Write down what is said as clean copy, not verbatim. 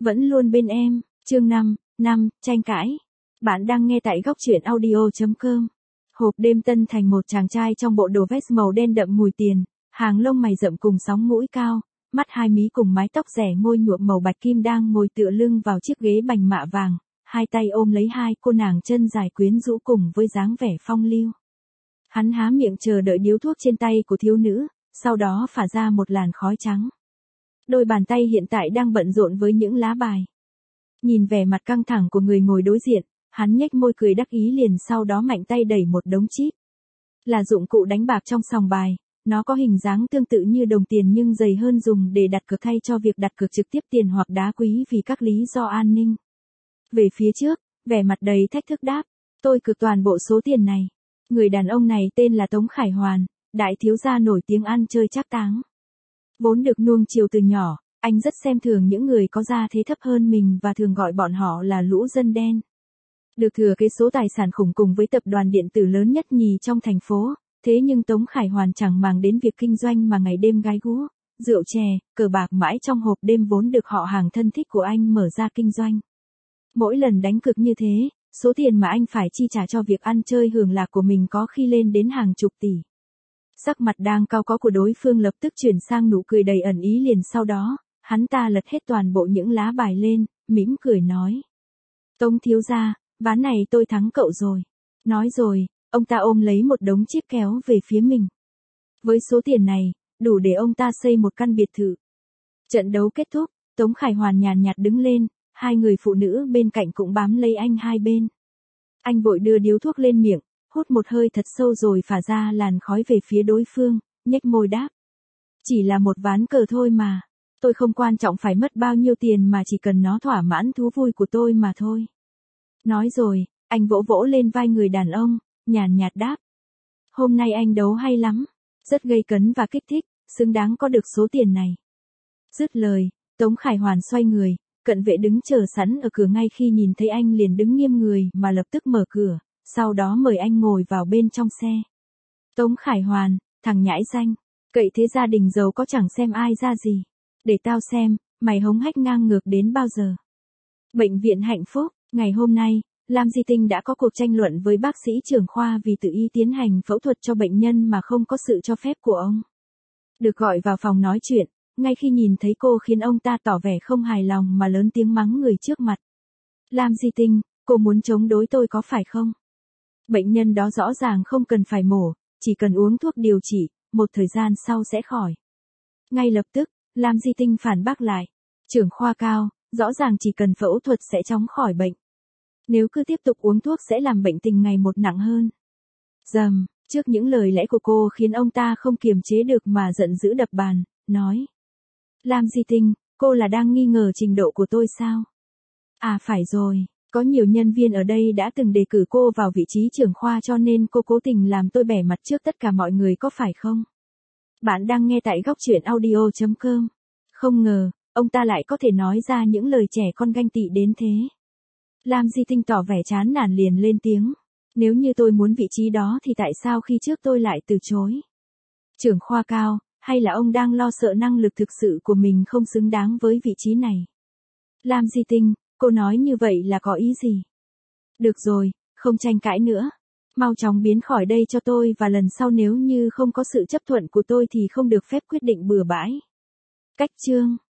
Vẫn luôn bên em, chương 5, tranh cãi. Bạn đang nghe tại góc truyện audio.com. Hộp đêm Tân Thành, một chàng trai trong bộ đồ vest màu đen đậm mùi tiền, hàng lông mày rậm cùng sóng mũi cao, mắt hai mí cùng mái tóc rẻ ngôi nhuộm màu bạch kim đang ngồi tựa lưng vào chiếc ghế bành mạ vàng, hai tay ôm lấy hai cô nàng chân dài quyến rũ cùng với dáng vẻ phong lưu. Hắn há miệng chờ đợi điếu thuốc trên tay của thiếu nữ, sau đó phả ra một làn khói trắng. Đôi bàn tay hiện tại đang bận rộn với những lá bài. Nhìn vẻ mặt căng thẳng của người ngồi đối diện, hắn nhếch môi cười đắc ý liền sau đó mạnh tay đẩy một đống chip. Là dụng cụ đánh bạc trong sòng bài, nó có hình dáng tương tự như đồng tiền nhưng dày hơn, dùng để đặt cược thay cho việc đặt cược trực tiếp tiền hoặc đá quý vì các lý do an ninh. Về phía trước, vẻ mặt đầy thách thức đáp, tôi cược toàn bộ số tiền này. Người đàn ông này tên là Tống Khải Hoàn, đại thiếu gia nổi tiếng ăn chơi trác táng. Vốn được nuông chiều từ nhỏ, anh rất xem thường những người có gia thế thấp hơn mình và thường gọi bọn họ là lũ dân đen. Được thừa kế số tài sản khủng cùng với tập đoàn điện tử lớn nhất nhì trong thành phố, thế nhưng Tống Khải Hoàn chẳng màng đến việc kinh doanh mà ngày đêm gái gú, rượu chè, cờ bạc mãi trong hộp đêm vốn được họ hàng thân thích của anh mở ra kinh doanh. Mỗi lần đánh cược như thế, số tiền mà anh phải chi trả cho việc ăn chơi hưởng lạc của mình có khi lên đến hàng chục tỷ. Sắc mặt đang cau có của đối phương lập tức chuyển sang nụ cười đầy ẩn ý, liền sau đó, hắn ta lật hết toàn bộ những lá bài lên, mỉm cười nói. Tống thiếu gia, ván này tôi thắng cậu rồi. Nói rồi, ông ta ôm lấy một đống chip kéo về phía mình. Với số tiền này, đủ để ông ta xây một căn biệt thự. Trận đấu kết thúc, Tống Khải Hoàn nhàn nhạt đứng lên, hai người phụ nữ bên cạnh cũng bám lấy anh hai bên. Anh vội đưa điếu thuốc lên miệng, hút một hơi thật sâu rồi phả ra làn khói về phía đối phương, nhếch môi đáp. Chỉ là một ván cờ thôi mà, tôi không quan trọng phải mất bao nhiêu tiền mà chỉ cần nó thỏa mãn thú vui của tôi mà thôi. Nói rồi, anh vỗ vỗ lên vai người đàn ông, nhàn nhạt đáp. Hôm nay anh đấu hay lắm, rất gây cấn và kích thích, xứng đáng có được số tiền này. Dứt lời, Tống Khải Hoàn xoay người, cận vệ đứng chờ sẵn ở cửa ngay khi nhìn thấy anh liền đứng nghiêm người mà lập tức mở cửa, sau đó mời anh ngồi vào bên trong xe. Tống Khải Hoàn, thằng nhãi danh, cậy thế gia đình giàu có chẳng xem ai ra gì. Để tao xem, mày hống hách ngang ngược đến bao giờ. Bệnh viện Hạnh Phúc, ngày hôm nay, Lam Di Tinh đã có cuộc tranh luận với bác sĩ trưởng khoa vì tự ý tiến hành phẫu thuật cho bệnh nhân mà không có sự cho phép của ông. Được gọi vào phòng nói chuyện, ngay khi nhìn thấy cô khiến ông ta tỏ vẻ không hài lòng mà lớn tiếng mắng người trước mặt. Lam Di Tinh, cô muốn chống đối tôi có phải không? Bệnh nhân đó rõ ràng không cần phải mổ, chỉ cần uống thuốc điều trị, một thời gian sau sẽ khỏi. Ngay lập tức, Lam Di Tinh phản bác lại. Trưởng khoa Cao, rõ ràng chỉ cần phẫu thuật sẽ chóng khỏi bệnh. Nếu cứ tiếp tục uống thuốc sẽ làm bệnh tình ngày một nặng hơn. Dầm, trước những lời lẽ của cô khiến ông ta không kiềm chế được mà giận dữ đập bàn, nói. Lam Di Tinh, cô là đang nghi ngờ trình độ của tôi sao? À phải rồi, có nhiều nhân viên ở đây đã từng đề cử cô vào vị trí trưởng khoa cho nên cô cố tình làm tôi bẻ mặt trước tất cả mọi người có phải không? Bạn đang nghe tại góc truyện audio.com. Không ngờ, ông ta lại có thể nói ra những lời trẻ con ganh tị đến thế. Lam Di Tinh tỏ vẻ chán nản liền lên tiếng. Nếu như tôi muốn vị trí đó thì tại sao khi trước tôi lại từ chối? Trưởng khoa Cao, hay là ông đang lo sợ năng lực thực sự của mình không xứng đáng với vị trí này? Lam Di Tinh, cô nói như vậy là có ý gì? Được rồi, không tranh cãi nữa. Mau chóng biến khỏi đây cho tôi và lần sau nếu như không có sự chấp thuận của tôi thì không được phép quyết định bừa bãi. Cách chương